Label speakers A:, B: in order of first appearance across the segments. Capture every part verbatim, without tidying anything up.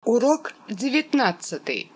A: Урок девятнадцатый.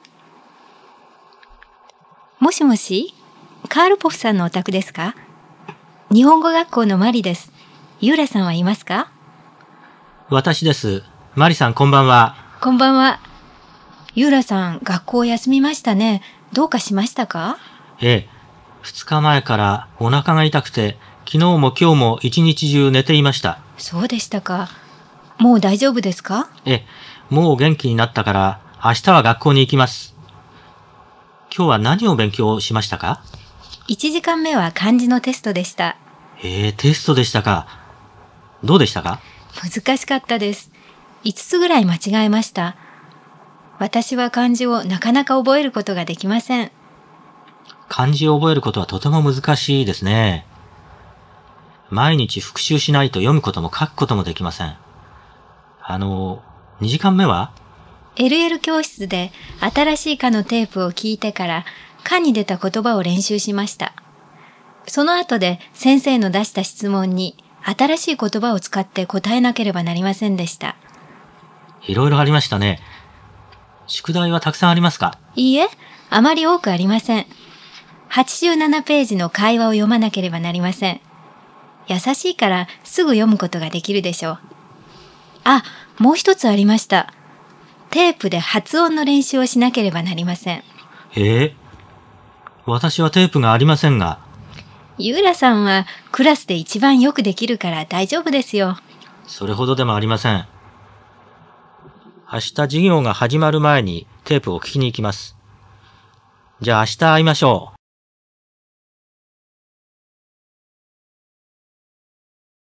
B: もしもし、カールポフさんのお宅ですか？日本語学校のマリです。ユーラさんはいますか？
C: 私です。マリさん、こんばんは。
B: こんばんは。ユーラさん、学校休みましたね。どうかしましたか？
C: ええ、二日前からお腹が痛くて、昨日も今日も一日中寝ていました。
B: そうでしたか。もう大丈夫ですか？
C: ええ、もう元気になったから、明日は学校に行きます。今日は何を勉強しましたか？
B: いちじかんめは漢字のテストでした。
C: ええ、テストでしたか。どうでしたか？
B: 難しかったです。いつつぐらい間違えました。私は漢字をなかなか覚えることができません。
C: 漢字を覚えることはとても難しいですね。毎日復習しないと読むことも書くこともできません。あの、にじかんめは？
B: エルエル 教室で新しい課のテープを聞いてから課に出た言葉を練習しました。その後で先生の出した質問に新しい言葉を使って答えなければなりませんでした。
C: いろいろありましたね。宿題はたくさんありますか？
B: いいえ、あまり多くありません。はちじゅうななページの会話を読まなければなりません。優しいからすぐ読むことができるでしょう。あ、もう一つありました。テープで発音の練習をしなければなりません。
C: ええ、私はテープがありませんが。
B: ユーラさんはクラスで一番よくできるから大丈夫ですよ。
C: それほどでもありません。明日授業が始まる前にテープを聞きに行きます。じゃあ明日会いましょう。